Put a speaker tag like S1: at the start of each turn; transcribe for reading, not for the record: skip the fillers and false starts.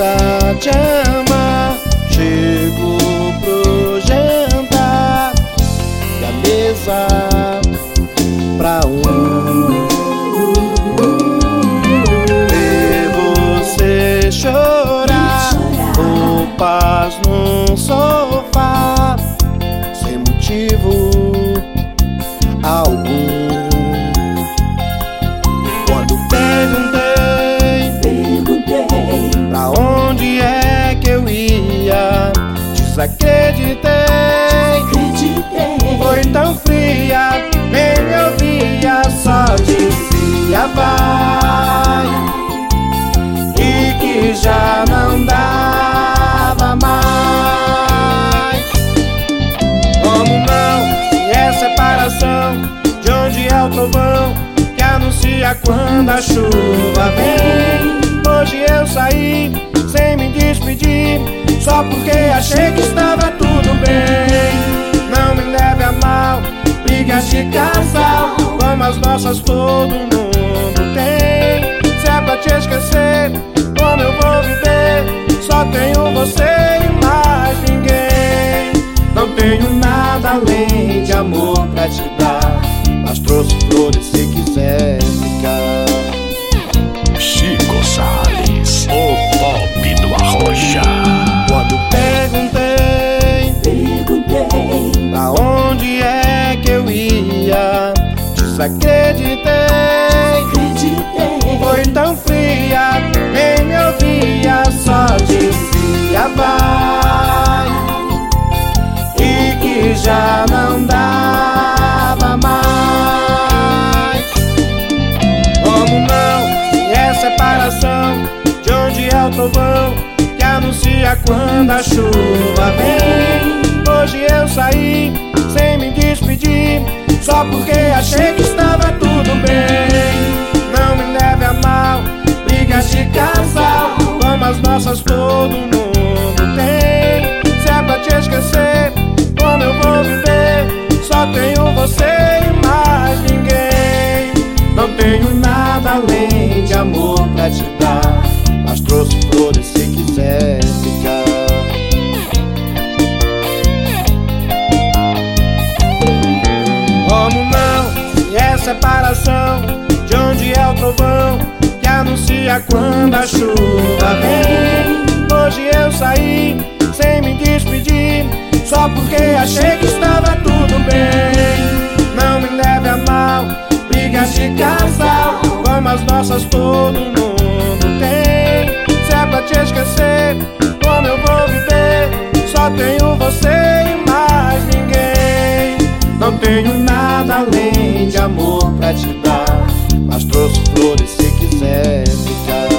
S1: pra te amar. Chego pro jantar e a mesa pra ver você chorar, roupas num sofá sem motivo algum. Quando perguntei pra onde é que eu ia, desacreditei. Foi tão fria, nem me ouvia, só dizia vai, e que já não dava mais. Como não, se é separação, de onde é o trovão que anuncia quando a chuva vem? Hoje eu saí sem me despedir, só porque achei que estava tudo bem. Não me leve a mal, brigas de casal como as nossas todo mundo tem. Se é pra te esquecer, como eu vou viver? Só tenho você e mais ninguém. Não tenho nada além de amor pra te dar, mas trouxe flores se quiser ficar.
S2: Chico Salles, o pop do Arrocha.
S1: Quando perguntei pra onde é que eu ia, desacreditei. Foi tão fria, nem me ouvia, só dizia vai, e que já não dava mais. Como não, se é separação, de onde é o trovão que anuncia quando a chuva vem? Hoje eu saí sem me despedir, só porque achei que estava tudo bem. Não me leve a mal, brigas de casal como as nossas todo mundo tem. Se é pra te esquecer, como eu vou viver? Só tenho você e mais ninguém. Não tenho nada além de amor pra te dar, mas trouxe flores se quiser ficar. Como não, se é separação, de onde é o trovão que anuncia quando a chuva vem? Hoje eu saí sem me despedir, só porque achei que estava tudo bem. Não me leve a mal, brigas de casal como as nossas todo mundo tem. Se é pra te esquecer, como eu vou viver? Só tenho você e mais ninguém. Não tenho nada além de amor pra te dar, mas trouxe flores se quiser ficar.